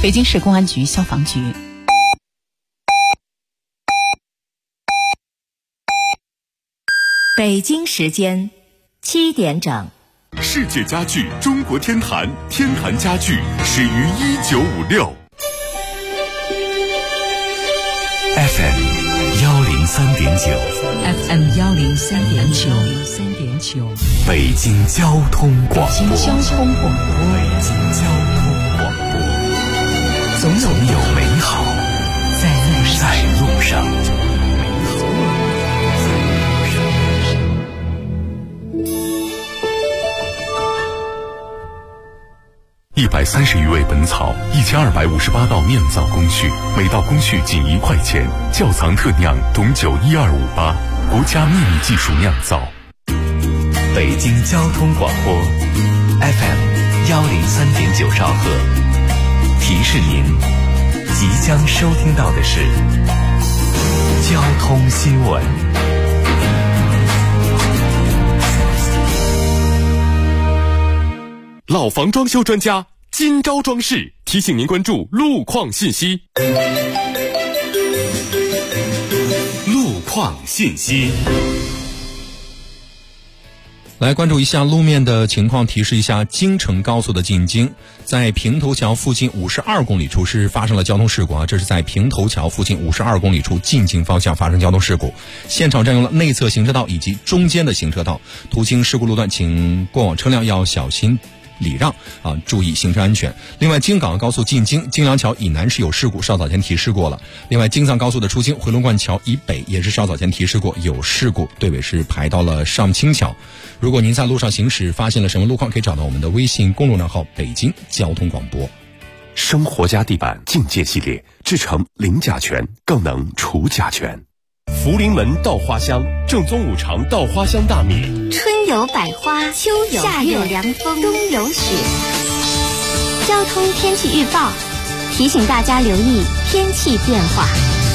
北京市公安局消防局。 北京时间7点整。 世界家具中国天坛，天坛家具始于1956。FM 103.9 FM 103.9 北京交通广播。 北京交通广播。总有美好在路上。 130余味本草，1258道酿造工序，每道工序仅1块钱。窖藏特酿董酒12588，国家秘密技术酿造。 北京交通广播 FM 103.9兆赫，提示您即将收听到的是交通新闻。 老房装修专家金招装饰提醒您关注路况信息。路况信息， 来关注一下路面的情况，提示一下京承高速的进京，在平头桥附近52公里处是发生了交通事故啊，这是在平头桥附近52公里处进京方向发生交通事故，现场占用了内侧行车道以及中间的行车道，途经事故路段请过往车辆要小心礼让啊，注意行车安全。另外，京港高速进京京梁桥以南是有事故，稍早前提示过了。另外，京藏高速的出京回龙观桥以北也是稍早前提示过有事故，队尾是排到了上清桥。如果您在路上行驶发现了什么路况，可以找到我们的微信公众账号北京交通广播。 生活家地板境界系列，制成零甲醛，更能除甲醛。福临门稻花香，正宗五常稻花香大米。 春有百花，秋有夏有凉风，冬有雪。交通天气预报提醒大家留意天气变化。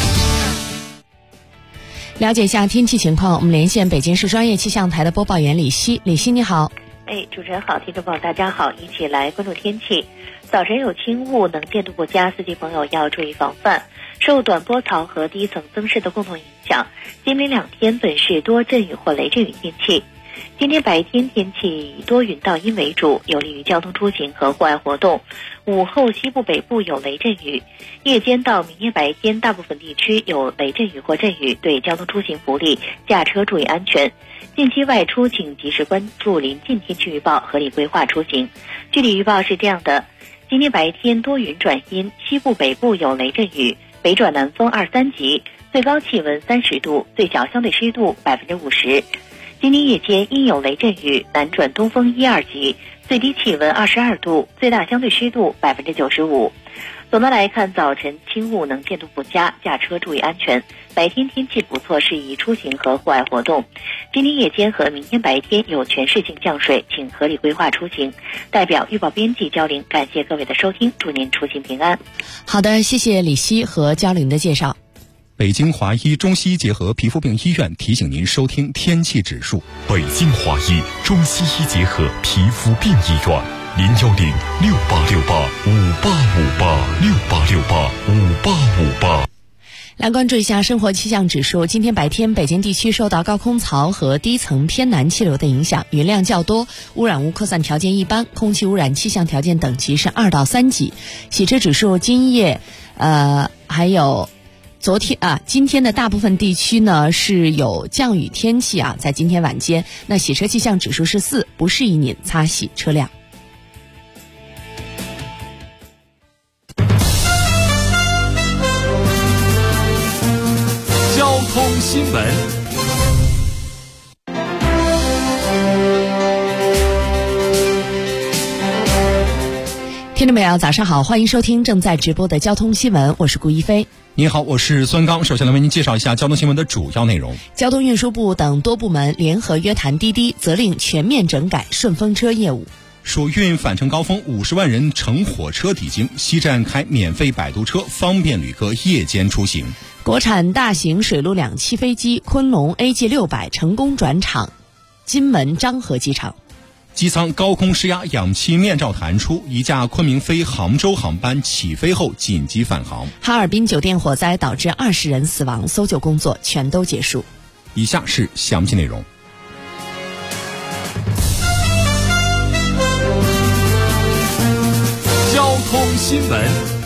了解一下天气情况，我们连线北京市专业气象台的播报员李希。李希你好。 主持人好，听众朋友大家好，一起来关注天气。早晨有轻雾，能见度不佳，司机朋友要注意防范。受短波槽和低层增湿的共同影响，今明两天本市多阵雨或雷阵雨天气。今天白天天气以多云到阴为主，有利于交通出行和户外活动。午后西部北部有雷阵雨，夜间到明天白天大部分地区有雷阵雨或阵雨，对交通出行不利，驾车注意安全。近期外出请及时关注临近天气预报，合理规划出行。具体预报是这样的：今天白天多云转阴，西部北部有雷阵雨，北转南风2、3级，最高气温30度，最小相对湿度50%。今天夜间阴有雷阵雨，南转东风1、2级，最低气温22度，最大相对湿度95%。总的来看，早晨轻雾，能见度不佳，驾车注意安全。白天天气不错，适宜出行和户外活动。今天夜间和明天白天有全市性降水，请合理规划出行。代表预报编辑焦玲，感谢各位的收听，祝您出行平安。 好的，谢谢李希和焦玲的介绍。 北京华医中西医结合皮肤病医院提醒您收听天气指数。 北京华医中西医结合皮肤病医院，010-6868-5858，6868-5858。 来关注一下生活气象指数。今天白天，北京地区受到高空槽和低层偏南气流的影响，云量较多，污染物扩散条件一般，空气污染气象条件等级是2到3级。洗车指数今夜还有今天的大部分地区呢是有降雨天气啊，在今天晚间，那洗车气象指数是4，不适宜您擦洗车辆。 交通新闻。 听众朋友早上好，欢迎收听正在直播的交通新闻，我是顾一飞。 你好，我是孙刚。首先来为您介绍一下交通新闻的主要内容。 交通运输部等多部门联合约谈滴滴，责令全面整改顺风车业务。 暑运返程高峰，50万人乘火车抵京，西站开免费摆渡车，方便旅客夜间出行。 国产大型水陆两栖飞机昆龙 AG600 成功转场金门漳河机场。 机舱高空施压，氧气面罩弹出，一架昆明飞杭州航班起飞后紧急返航。 哈尔滨酒店火灾导致20人死亡，搜救工作全都结束。 以下是详细内容。 交通新闻。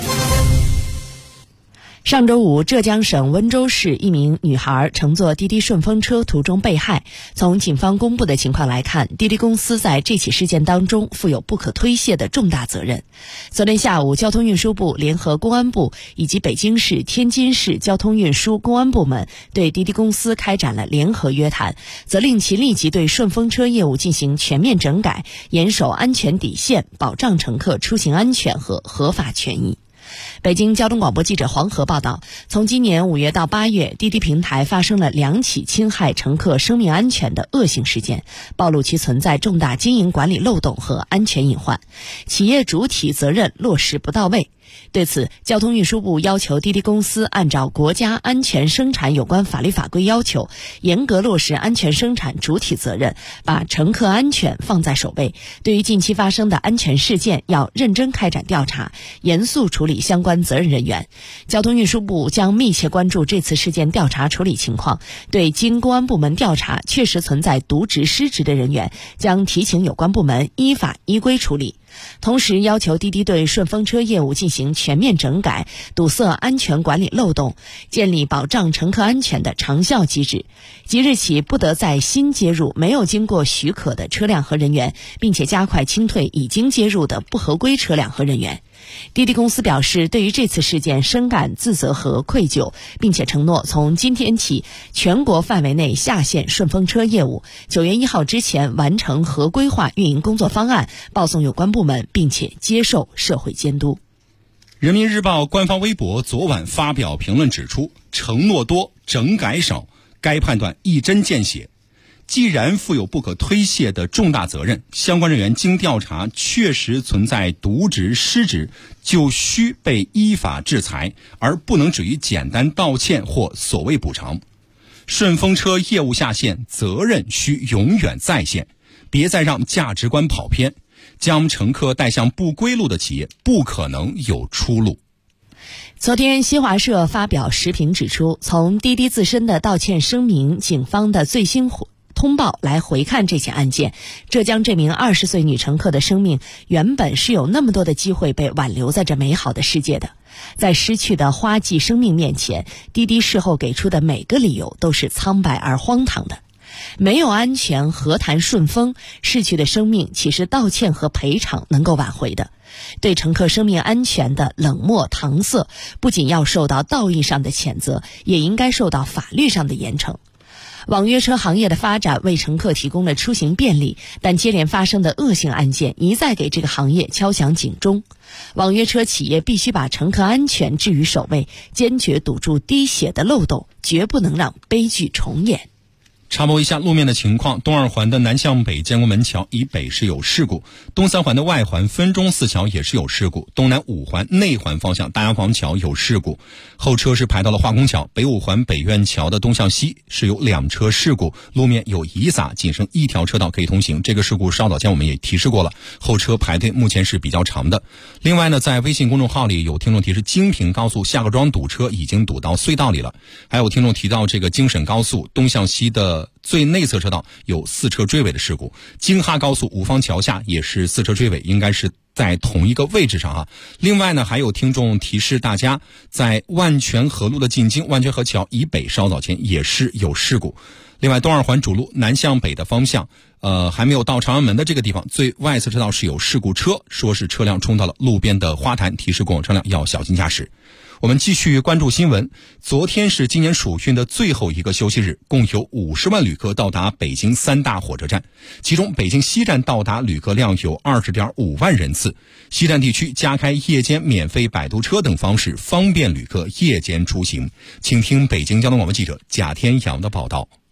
上周五，浙江省温州市一名女孩乘坐滴滴顺风车途中被害。从警方公布的情况来看，滴滴公司在这起事件当中负有不可推卸的重大责任。昨天下午，交通运输部联合公安部以及北京市、天津市交通运输公安部门对滴滴公司开展了联合约谈，责令其立即对顺风车业务进行全面整改，严守安全底线，保障乘客出行安全和合法权益。北京交通广播记者黄河报道，从今年5月到8月，滴滴平台发生了2起侵害乘客生命安全的恶性事件，暴露其存在重大经营管理漏洞和安全隐患，企业主体责任落实不到位。对此，交通运输部要求滴滴公司按照国家安全生产有关法律法规要求，严格落实安全生产主体责任，把乘客安全放在首位。对于近期发生的安全事件，要认真开展调查，严肃处理相关责任人员。交通运输部将密切关注这次事件调查处理情况，对经公安部门调查确实存在渎职失职的人员，将提请有关部门依法依规处理。同时要求滴滴对顺风车业务进行全面整改，堵塞安全管理漏洞，建立保障乘客安全的长效机制。即日起不得再新接入没有经过许可的车辆和人员，并且加快清退已经接入的不合规车辆和人员。滴滴公司表示，对于这次事件深感自责和愧疚，并且承诺从今天起全国范围内下线顺风车业务，9月1号之前完成合规化运营工作方案，报送有关部门，并且接受社会监督。 人民日报官方微博昨晚发表评论指出，承诺多，整改少，该判断一针见血。既然负有不可推卸的重大责任，相关人员经调查确实存在渎职失职，就需被依法制裁，而不能止于简单道歉或所谓补偿。顺风车业务下线，责任需永远在线，别再让价值观跑偏，将乘客带向不归路的企业不可能有出路。 昨天，新华社发表时评指出，从滴滴自身的道歉声明、警方的最新通报来回看这起案件，浙江这名20岁女乘客的生命原本是有那么多的机会被挽留在这美好的世界的。在失去的花季生命面前，滴滴事后给出的每个理由都是苍白而荒唐的。没有安全何谈顺风？逝去的生命岂是道歉和赔偿能够挽回的？对乘客生命安全的冷漠搪塞，不仅要受到道义上的谴责，也应该受到法律上的严惩。网约车行业的发展为乘客提供了出行便利，但接连发生的恶性案件一再给这个行业敲响警钟。网约车企业必须把乘客安全置于首位，坚决堵住滴血的漏洞，绝不能让悲剧重演。 插播一下路面的情况，东二环的南向北建国门桥以北是有事故，东三环的外环分钟寺桥也是有事故，东南五环内环方向大洋坊桥有事故，后车是排到了化工桥，北五环北苑桥的东向西是有2车事故，路面有遗撒，仅剩1条车道可以通行。这个事故稍早前我们也提示过了，后车排队目前是比较长的。另外呢，在微信公众号里有听众提示，京平高速下个庄堵车已经堵到隧道里了。还有听众提到这个京沈高速东向西的最内侧车道有4车追尾的事故，京哈高速五方桥下也是4车追尾，应该是在同一个位置上啊。另外呢，还有听众提示大家，在万泉河路的进京万泉河桥以北稍早前也是有事故。另外，东二环主路南向北的方向还没有到长安门的这个地方，最外侧车道是有事故车，说是车辆冲到了路边的花坛，提示过往车辆要小心驾驶。我们继续关注新闻。昨天是今年暑训的最后一个休息日，共有50万旅客到达北京3大火车站，其中北京西站到达旅客量有 20.5 万人次。西站地区加开夜间免费摆渡车等方式，方便旅客夜间出行。请听北京交通广播记者贾天阳的报道。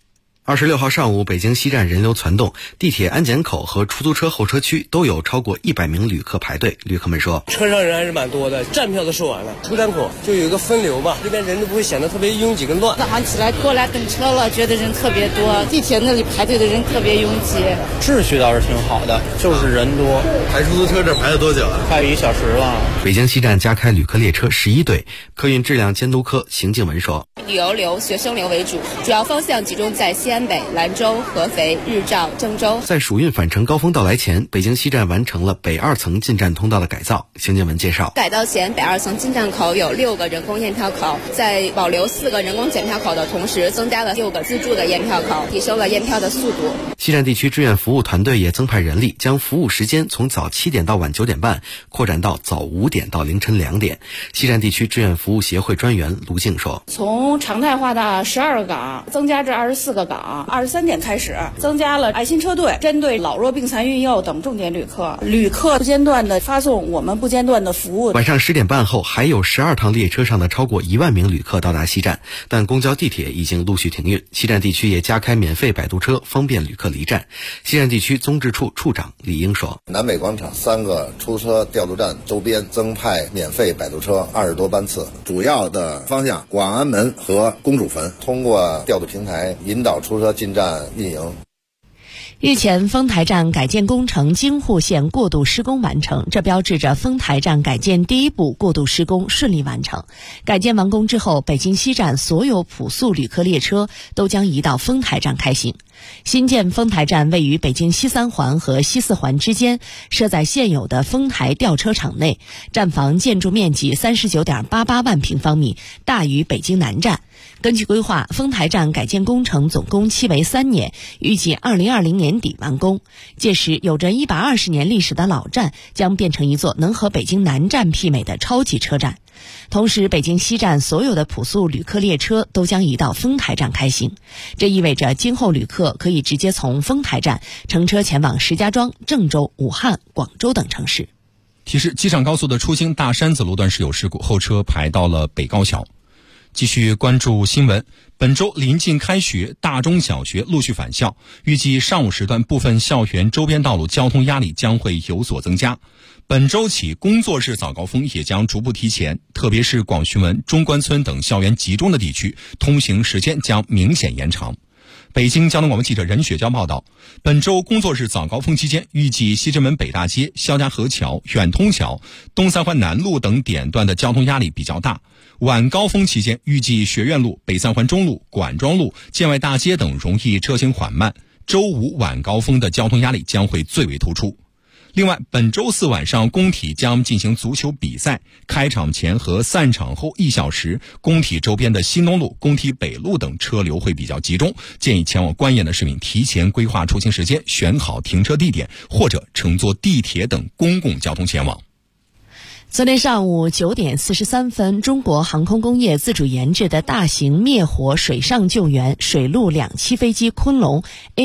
26号上午，北京西站人流攒动，地铁安检口和出租车候车区都有超过100名旅客排队。旅客们说， 车上人还是蛮多的，站票都售完了，出站口就有一个分流吧，这边人都不会显得特别拥挤跟乱。 早上起来过来等车了，觉得人特别多，地铁那里排队的人特别拥挤。 秩序倒是挺好的，就是人多。 排出租车这排了多久了？ 快1小时了。 北京西站加开旅客列车11对，客运质量监督科邢静文说， 旅游流、学生流为主，主要方向集中在西安北、兰州、合肥、日照、郑州。 在暑运返程高峰到来前，北京西站完成了北2层进站通道的改造。邢建文介绍， 改造前北2层进站口有6个人工验票口，在保留4个人工检票口的同时，增加了6个自助的验票口，提升了验票的速度。 西站地区志愿服务团队也增派人力，将服务时间从早7点到晚9点半扩展到早5点到凌晨2点。西站地区志愿服务协会专员卢静说， 从常态化的12个岗增加至24个岗，23点开始增加了爱心车队，针对老弱病残孕幼等重点旅客不间断的发送我们不间断的服务。 晚上10点半后，还有12趟列车上的超过1万名旅客到达西站，但公交地铁已经陆续停运。西站地区也加开免费摆渡车，方便旅客离站。西站地区综治处处长李英说， 南北广场3个出租车调度站周边增派免费摆渡车20多班次，主要的方向广安门和公主坟，通过调度平台引导出租车进站运营。 日前，丰台站改建工程京沪线过渡施工完成，这标志着丰台站改建第一步过渡施工顺利完成。改建完工之后，北京西站所有普速旅客列车都将移到丰台站开行。新建丰台站位于北京西3环和西4环之间，设在现有的丰台吊车场内，站房建筑面积39.88万平方米，大于北京南站。根据规划，丰台站改建工程总工期为3年，预计2020年底完工。届时，有着120年历史的老站将变成一座能和北京南站媲美的超级车站。同时，北京西站所有的普速旅客列车都将移到丰台站开行，这意味着今后旅客可以直接从丰台站乘车前往石家庄、郑州、武汉、广州等城市。 提示：机场高速的出京大山子路段是有事故，后车排到了北高桥。继续关注新闻。本周临近开学，大中小学陆续返校，预计上午时段部分校园周边道路交通压力将会有所增加。本周起，工作日早高峰也将逐步提前，特别是广渠门、中关村等校园集中的地区，通行时间将明显延长。北京交通广播记者任雪娇报道，本周工作日早高峰期间，预计西直门北大街、肖家河桥、远通桥、东三环南路等点段的交通压力比较大。晚高峰期间，预计学院路、北三环中路、管庄路、建外大街等容易车行缓慢。周五晚高峰的交通压力将会最为突出。另外，本周四晚上工体将进行足球比赛，开场前和散场后1小时，工体周边的新东路、工体北路等车流会比较集中，建议前往观演的市民提前规划出行时间，选好停车地点，或者乘坐地铁等公共交通前往。 昨天上午9点43分，中国航空工业自主研制的大型灭火水上救援水陆两栖飞机昆龙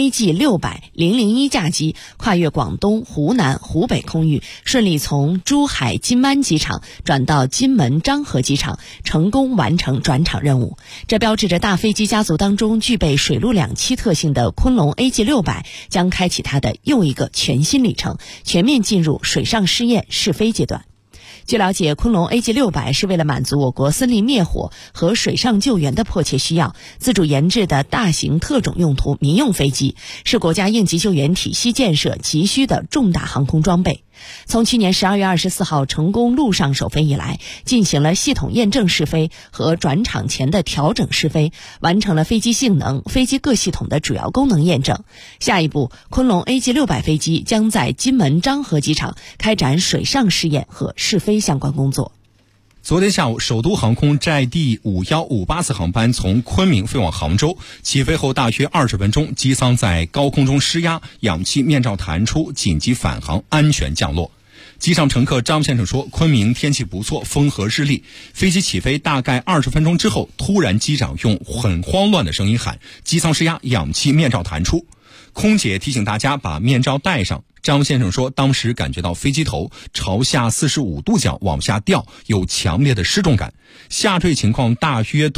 AG600-001 架机跨越广东、湖南、湖北空域，顺利从珠海金安机场转到金门漳河机场，成功完成转场任务。这标志着大飞机家族当中具备水陆两栖特性的昆龙 AG600将开启它的又一个全新里程，全面进入水上试验试飞阶段。据了解，昆龙 AG600 是为了满足我国森林灭火和水上救援的迫切需要，自主研制的大型特种用途民用飞机，是国家应急救援体系建设急需的重大航空装备。从去年12月24号成功陆上首飞以来，进行了系统验证试飞和转场前的调整试飞，完成了飞机性能、飞机各系统的主要功能验证。下一步，昆龙 AG600 飞机将在金门漳河机场开展水上试验和试飞相关工作。 昨天下午，首都航空在第5158次航班从昆明飞往杭州，起飞后大约20分钟，机舱在高空中失压，氧气面罩弹出，紧急返航，安全降落。机上乘客张先生说，昆明天气不错，风和日丽。飞机起飞大概20分钟之后，突然机长用很慌乱的声音喊，机舱失压，氧气面罩弹出。空姐提醒大家把面罩戴上。张先生说，当时感觉到飞机头朝下45度角往下掉，有强烈的失重感，下坠情况大约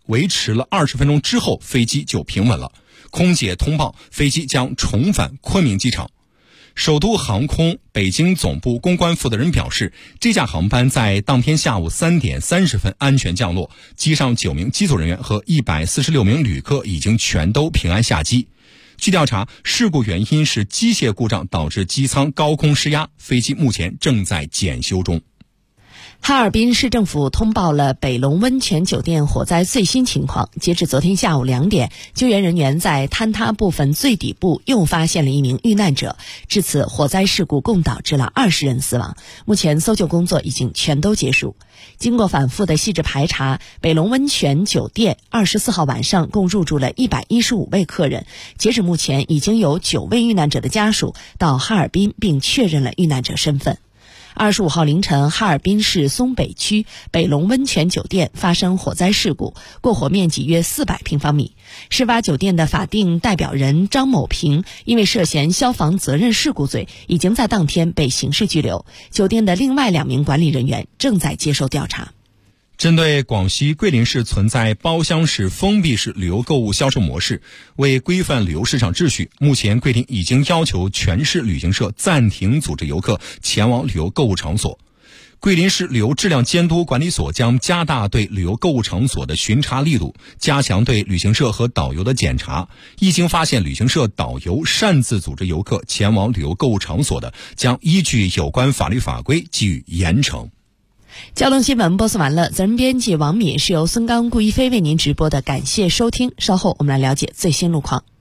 维持了20分钟之后，飞机就平稳了。空姐通报飞机将重返昆明机场。首都航空北京总部公关负责人表示，这架航班在当天下午3点30分安全降落，机上9名机组人员和146名旅客已经全都平安下机。据调查，事故原因是机械故障导致机舱高空失压，飞机目前正在检修中。 哈尔滨市政府通报了北龙温泉酒店火灾最新情况。截至昨天下午2点，救援人员在坍塌部分最底部又发现了一名遇难者。至此，火灾事故共导致了20人死亡。目前搜救工作已经全都结束。经过反复的细致排查，北龙温泉酒店24号晚上共入住了115位客人。截止目前，已经有9位遇难者的家属到哈尔滨并确认了遇难者身份。25号凌晨，哈尔滨市松北区北龙温泉酒店发生火灾事故，过火面积约400平方米。事发酒店的法定代表人张某平因为涉嫌消防责任事故罪，已经在当天被刑事拘留。酒店的另外2名管理人员正在接受调查。 针对广西桂林市存在包厢式封闭式旅游购物销售模式，为规范旅游市场秩序，目前桂林已经要求全市旅行社暂停组织游客前往旅游购物场所。桂林市旅游质量监督管理所将加大对旅游购物场所的巡查力度，加强对旅行社和导游的检查。一经发现旅行社导游擅自组织游客前往旅游购物场所的，将依据有关法律法规给予严惩。 交通新闻播送完了，责任编辑王敏，是由孙刚、顾一飞为您直播的，感谢收听。稍后我们来了解最新路况。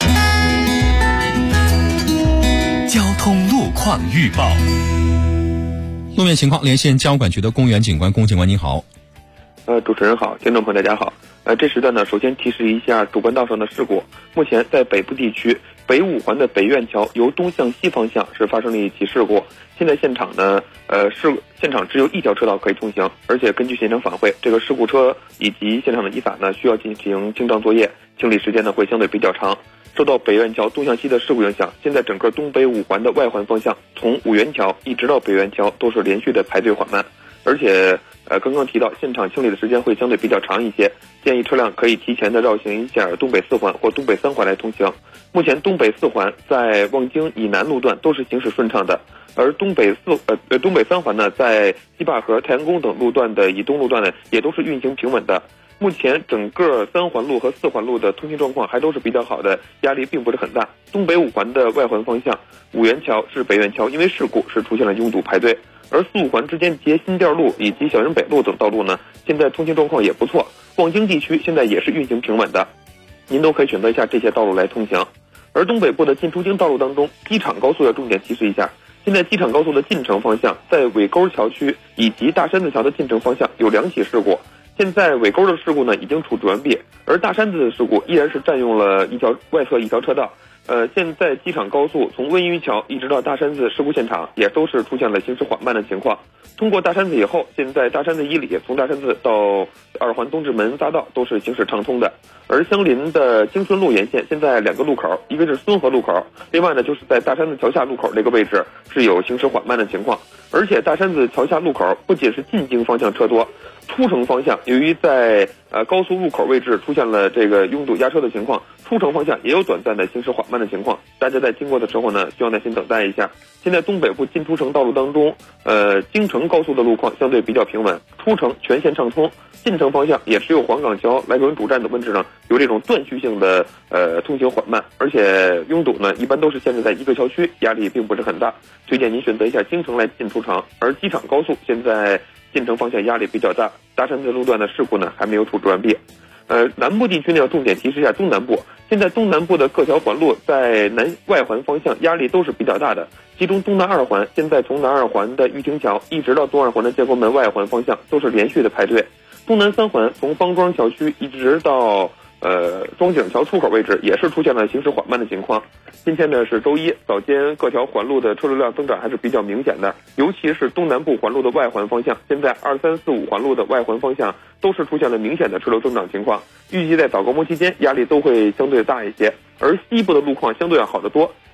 交通路况预报。 路面情况，连线交通管局的公园警官龚警官，您好。 主持人好，听众朋友大家好。这时段呢，首先提示一下主干道上的事故。目前在北部地区，北五环的北苑桥由东向西方向是发生了一起事故。现在现场呢，现场只有一条车道可以通行，而且根据现场反馈，这个事故车以及现场的依法呢，需要进行清障作业，清理时间呢会相对比较长。受到北苑桥东向西的事故影响，现在整个东北五环的外环方向，从五元桥一直到北苑桥都是连续的排队缓慢，而且刚刚提到现场清理的时间会相对比较长一些，建议车辆可以提前的绕行一下东北四环或东北三环来通行。目前东北四环在望京以南路段都是行驶顺畅的，而东北三环呢，在西坝河、太阳宫等路段的以东路段呢，也都是运行平稳的。目前整个三环路和四环路的通行状况还都是比较好的，压力并不是很大。东北五环的外环方向，五元桥至北苑桥因为事故是出现了拥堵排队，而四五环之间接新店路以及小营北路等道路呢，现在通行状况也不错。望京地区现在也是运行平稳的，您都可以选择一下这些道路来通行。而东北部的进出京道路当中，机场高速要重点提示一下，现在机场高速的进城方向，在尾沟桥区以及大山子桥的进城方向有2起事故。现在尾沟的事故呢已经处置完毕，而大山子的事故依然是占用了外侧一条车道。现在机场高速从温榆桥一直到大山子事故现场也都是出现了行驶缓慢的情况。通过大山子以后，现在大山子以里从大山子到二环东直门匝道都是行驶畅通的。而相邻的京顺路沿线现在2个路口，一个是孙河路口，另外呢就是在大山子桥下路口这个位置是有行驶缓慢的情况。而且大山子桥下路口不仅是进京方向车多，出城方向由于在高速入口位置出现了这个拥堵压车的情况，出城方向也有短暂的行驶缓慢的情况，大家在经过的时候呢需要耐心等待一下。现在东北部进出城道路当中，京承高速的路况相对比较平稳，出城全线畅通，进城方向也只有黄岗桥、来轮主站等位置上有这种断续性的通行缓慢，而且拥堵呢一般都是限制在一个桥区，压力并不是很大。推荐您选择一下京承来进出城，而机场高速现在进城方向压力比较大，大山子路段的事故呢还没有处置完毕。南部地区呢要重点提示一下东南部，现在东南部的各条环路在南外环方向压力都是比较大的，其中东南二环现在从南二环的玉亭桥一直到东二环的建国门外环方向都是连续的排队，东南三环从方庄桥区一直到庄景桥出口位置也是出现了行驶缓慢的情况。今天呢是周一，早间各条环路的车流量增长还是比较明显的，尤其是东南部环路的外环方向，现在2、3、4、5环路的外环方向都是出现了明显的车流增长情况。预计在早高峰期间压力都会相对大一些，而西部的路况相对要好得多。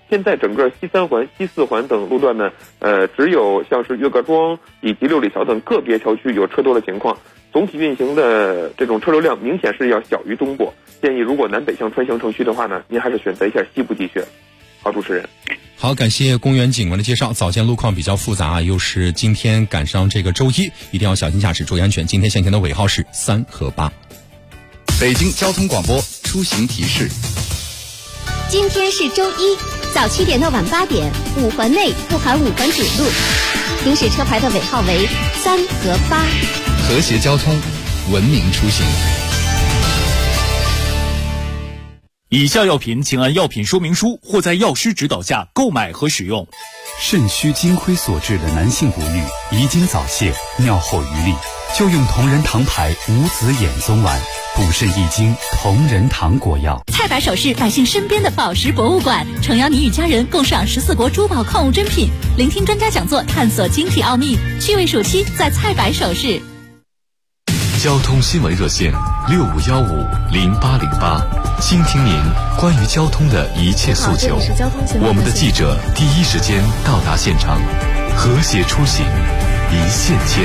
现在整个西3环、西4环等路段呢，只有像是岳各庄以及六里桥等个别桥区有车多的情况，总体运行的这种车流量明显是要小于东部。建议如果南北向穿行城区的话呢，您还是选择一下西部地区。好，主持人。 好，感谢公园警官的介绍。早间路况比较复杂啊，又是今天赶上这个周一，一定要小心驾驶，注意安全。今天限行的尾号是3和8。 北京交通广播出行提示： 今天是周一，早7点到晚8点，5环内不含5环主路，行驶车牌的尾号为3和8。 和谐交通，文明出行。 以下药品请按药品说明书或在药师指导下购买和使用。 肾虚金亏所致的男性不育、遗精早泄、尿后余力，就用同仁堂牌无籽眼松丸，补肾益精，同仁堂果药。 菜百首饰，百姓身边的宝石博物馆，诚邀你与家人共赏14国珠宝矿物珍品，聆听专家讲座，探索晶体奥秘。趣味暑期在菜百首饰。 交通新闻热线65150808，倾听您关于交通的一切诉求。我们的记者第一时间到达现场，和谐出行，一线牵。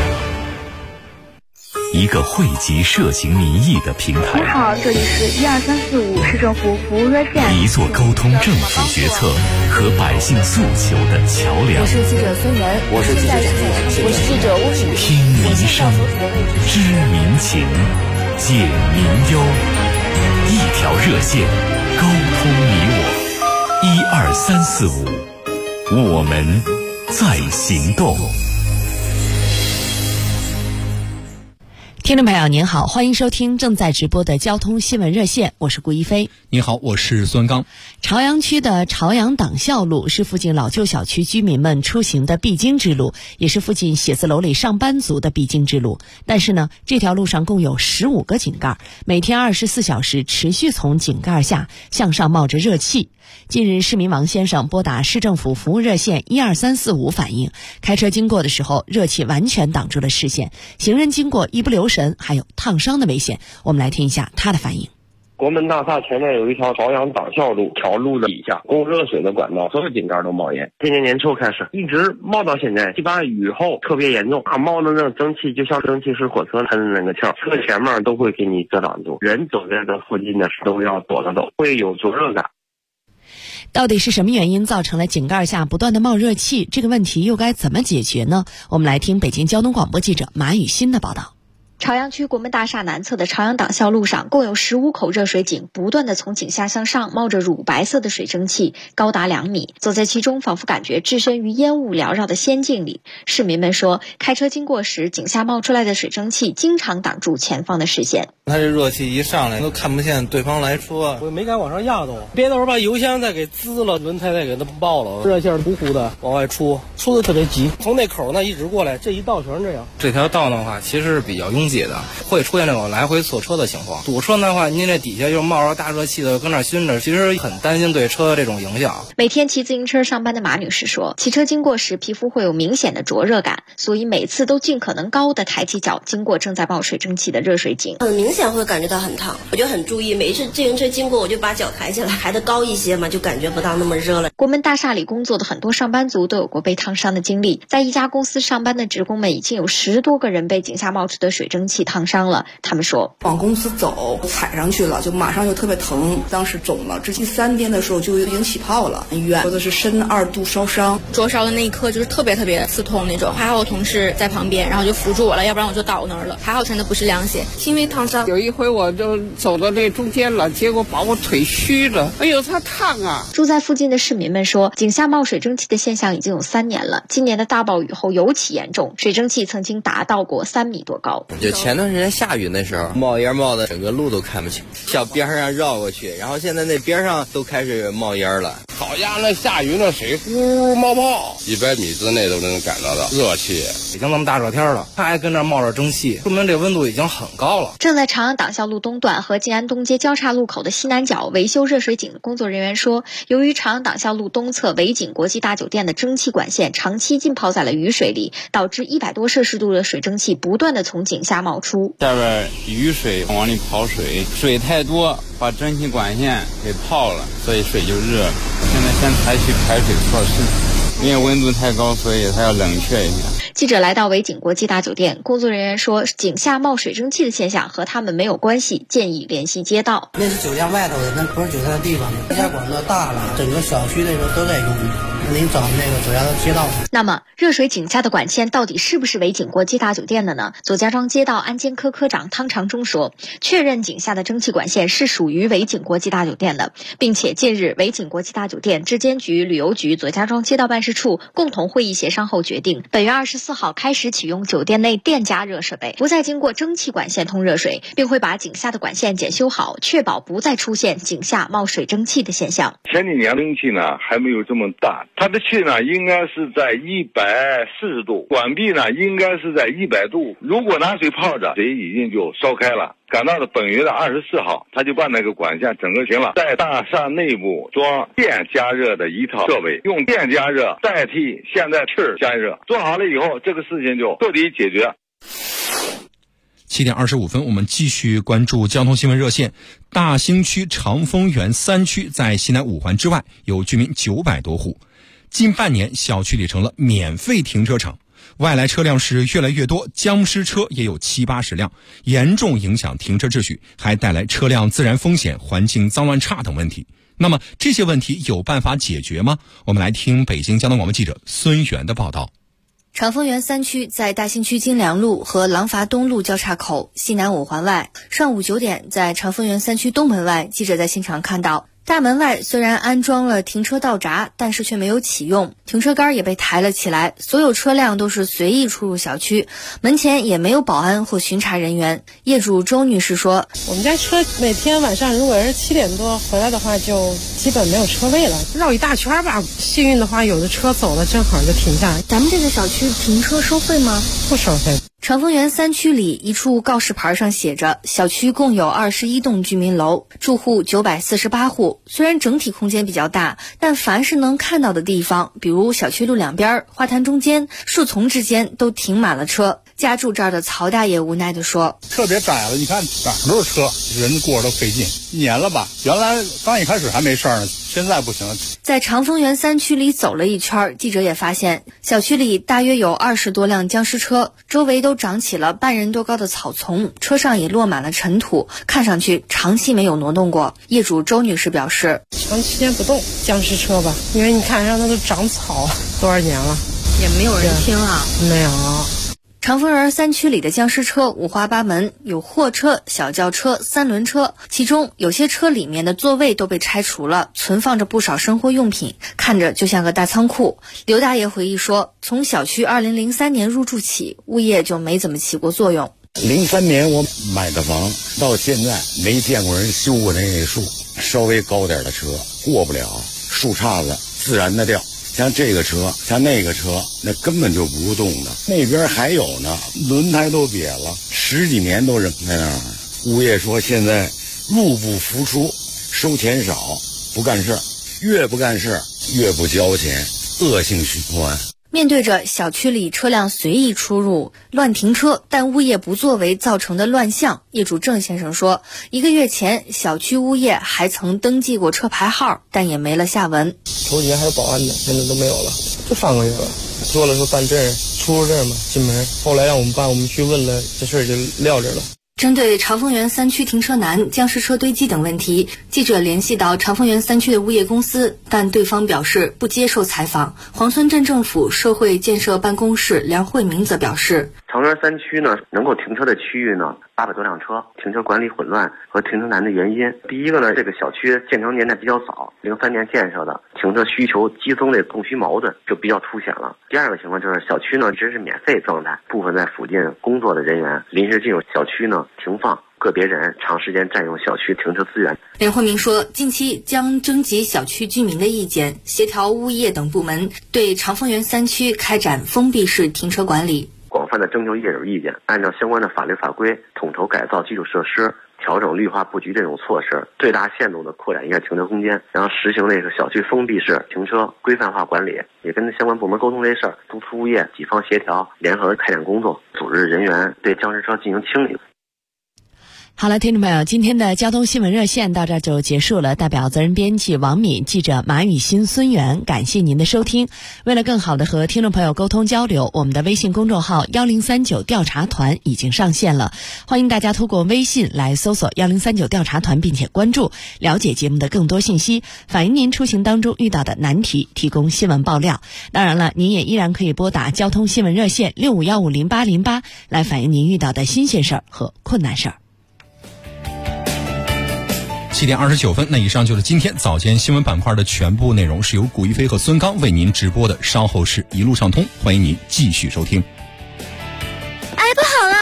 一个汇集涉行民意的平台。 你好，这里是12345市政府服务热线。 一座沟通政府决策和百姓诉求的桥梁。 我是记者孙岩， 我是记者吴宇。 听民声，知民情，解民忧，一条热线，沟通你我。12345，我们在行动。 听众朋友您好，欢迎收听正在直播的交通新闻热线，我是顾一飞。 你好，我是孙刚。 朝阳区的朝阳党校路是附近老旧小区居民们出行的必经之路，也是附近写字楼里上班族的必经之路。但是呢，这条路上共有15个井盖，每天24小时持续从井盖下向上冒着热气。近日，市民王先生拨打市政府服务热线12345反映，开车经过的时候，热气完全挡住了视线，行人经过一不留神，还有烫伤的危险。我们来听一下他的反应。 国门大厦前面有一条朝阳党校路，条路的底下供热水的管道，所有井盖都冒烟。今年年初开始，一直冒到现在，一般雨后特别严重，冒的那种蒸汽就像蒸汽式火车喷的那个气儿，车前面都会给你遮挡住，人走在这附近的都要躲着走，会有灼热感。 到底是什么原因造成了井盖下不断的冒热气？这个问题又该怎么解决呢？我们来听北京交通广播记者马雨欣的报道。 朝阳区国门大厦南侧的朝阳党校路上，共有15口热水井，不断的从井下向上冒着乳白色的水蒸气，高达2米。走在其中，仿佛感觉置身于烟雾缭绕的仙境里。市民们说，开车经过时，井下冒出来的水蒸气经常挡住前方的视线。 它这热气一上来，都看不见对方来车，我没敢往上压都，别到时候把油箱再给滋了，轮胎再给它爆了，热线呼呼的往外出的特别急。从那口呢一直过来，这一道全是这样。 这条道的话，其实是比较拥挤的，会出现这种来回错车的情况。堵车的话，您这底下又冒着大热气的，跟那熏着，其实很担心对车这种影响。 每天骑自行车上班的马女士说，骑车经过时皮肤会有明显的灼热感，所以每次都尽可能高的抬起脚经过正在冒水蒸气的热水井。 很明显会感觉到很烫，我就很注意，每一次自行车经过我就把脚抬起来，抬得高一些嘛，就感觉不到那么热了。 国门大厦里工作的很多上班族都有过被烫伤的经历，在一家公司上班的职工们已经有10多个人被井下冒出的水蒸气烫伤了。他们说， 往公司走踩上去了，就马上就特别疼，当时肿了，之前3天的时候就已经起泡了，医院说的是深2度烧伤， 灼烧的那一刻就是特别刺痛那种，还好我同事在旁边，然后就扶住我了，要不然我就倒那儿了，还好穿的不是凉鞋。因为烫伤， 有一回我就走到那中间了，结果把我腿虚了，哎呦，它烫啊！ 住在附近的市民们说，井下冒水蒸气的现象已经有3年了，今年的大暴雨后尤其严重，水蒸气曾经达到过3米多高。 就前段时间下雨那时候，冒烟冒的整个路都看不清，向边上绕过去，然后现在那边上都开始冒烟了。 好家伙，那下雨那水呼冒泡，100米之内都能感到的热气。 已经那么大热天了，它还跟那冒着蒸汽，说明这温度已经很高了。 正在朝阳党校路东段和静安东街交叉路口的西南角维修热水井的工作人员说，由于朝阳党校路东侧维景国际大酒店的蒸汽管线长期浸泡在了雨水里，导致100多摄氏度的水蒸气不断的从井下冒出。 下边雨水往里跑水太多，把蒸汽管线给泡了，所以水就热。现呢，先采取排水措施，因为温度太高，所以它要冷却一下。 记者来到维景国际大酒店，工作人员说，井下冒水蒸气的现象和他们没有关系，建议联系街道。 那是酒店外头的，那不是酒店的地方。这家管子大了，整个小区的时候都在用。您找那个主要的街道。 那么，热水井下的管线到底是不是维景国际大酒店的呢？左家庄街道安监科科长汤长忠说，确认井下的蒸汽管线是属于维景国际大酒店的，并且近日维景国际大酒店质监局、旅游局、左家庄街道办事处共同会议协商后决定，本月24号开始启用酒店内电加热设备，不再经过蒸汽管线通热水，并会把井下的管线检修好，确保不再出现井下冒水蒸气的现象。 前几年蒸汽呢还没有这么大，它的气呢应该是在140度，管壁呢应该是在100度。如果拿水泡着，水已经就烧开了。赶到了本月的24号，他就把那个管线整个停了，在大厦内部装电加热的一套设备，用电加热代替现在气儿加热。做好了以后，这个事情就彻底解决。 7点25分，我们继续关注交通新闻热线。大兴区长丰园3区在西南5环之外，有居民900多户。近半年，小区里成了免费停车场，外来车辆是越来越多，僵尸车也有70-80辆，严重影响停车秩序，还带来车辆自燃风险、环境脏乱差等问题。那么这些问题有办法解决吗？我们来听北京交通广播记者孙源的报道。 长丰园3区在大兴区金良路和廊坊东路交叉口西南5环外，上午9点，在长丰园3区东门外，记者在现场看到，大门外虽然安装了停车道闸，但是却没有启用，停车杆也被抬了起来，所有车辆都是随意出入小区，门前也没有保安或巡查人员。业主周女士说， 我们家车每天晚上如果是7点多回来的话，就基本没有车位了，绕一大圈吧，幸运的话有的车走了正好就停下。 咱们这个小区停车收费吗？ 不收费。 长丰园3区里一处告示牌上写着，小区共有21栋居民楼，住户948户。虽然整体空间比较大，但凡是能看到的地方，比如小区路两边、花坛中间、树丛之间，都停满了车。家住这儿的曹大爷无奈地说， 特别窄了，你看哪儿都是车，人过都费劲。1年了吧，原来刚一开始还没事呢，现在不行了。 在长丰园3区里走了一圈，记者也发现，小区里大约有20多辆僵尸车，周围都长起了半人多高的草丛，车上也落满了尘土，看上去长期没有挪动过。业主周女士表示， 长时间不动，僵尸车吧，因为你看上它都长草多少年了， 也没有人听啊。 没有。 长丰园3区里的僵尸车五花八门，有货车、小轿车、3轮车，其中有些车里面的座位都被拆除了，存放着不少生活用品，看着就像个大仓库。刘大爷回忆说，从小区2003年入住起，物业就没怎么起过作用。 03年我买的房，到现在没见过人修过那树，稍微高点的车过不了，树杈子自然的掉。像这个车，像那个车，那根本就不动的。那边还有呢，轮胎都瘪了，10几年都扔在那儿。物业说现在入不敷出，收钱少，不干事，越不干事越不交钱，恶性循环。 面对着小区里车辆随意出入、乱停车但物业不作为造成的乱象，业主郑先生说，1个月前小区物业还曾登记过车牌号，但也没了下文。 头几年还有保安的，现在都没有了，就3个月了。说了说办证，出入证嘛，进门。后来让我们办，我们去问了，这事儿就撂这了。 针对长丰园3区停车难、僵尸车堆积等问题，记者联系到长丰园3区的物业公司，但对方表示不接受采访。黄村镇政府社会建设办公室梁慧明则表示， 长丰园3区呢，能够停车的区域呢，800多辆车，停车管理混乱和停车难的原因。第一个呢，这个小区建成年代比较早，03年建设的，停车需求激增的供需矛盾就比较凸显了。第二个情况就是小区呢一直是免费状态，部分在附近工作的人员临时进入小区呢停放，个别人长时间占用小区停车资源。 梁慧明说，近期将征集小区居民的意见，协调物业等部门对长丰园3区开展封闭式停车管理。 广泛的征求业主意见，按照相关的法律法规统筹改造基础设施，调整绿化布局这种措施，最大限度的扩展一下停车空间，然后实行那个小区封闭式停车规范化管理，也跟相关部门沟通这事儿，督促物业几方协调，联合开展工作，组织人员对僵尸车进行清理。 好了，听众朋友，今天的交通新闻热线到这儿就结束了。代表责任编辑王敏、记者马雨欣、孙源，感谢您的收听。为了更好的和听众朋友沟通交流，我们的微信公众号1039调查团已经上线了，欢迎大家通过微信来搜索1039调查团，并且关注，了解节目的更多信息，反映您出行当中遇到的难题，提供新闻爆料。当然了，您也依然可以拨打交通新闻热线65150808来反映您遇到的新鲜事儿和困难事儿。 7点29分，那以上就是今天早间新闻板块的全部内容，是由古一飞和孙刚为您直播的。稍后是一路畅通，欢迎您继续收听。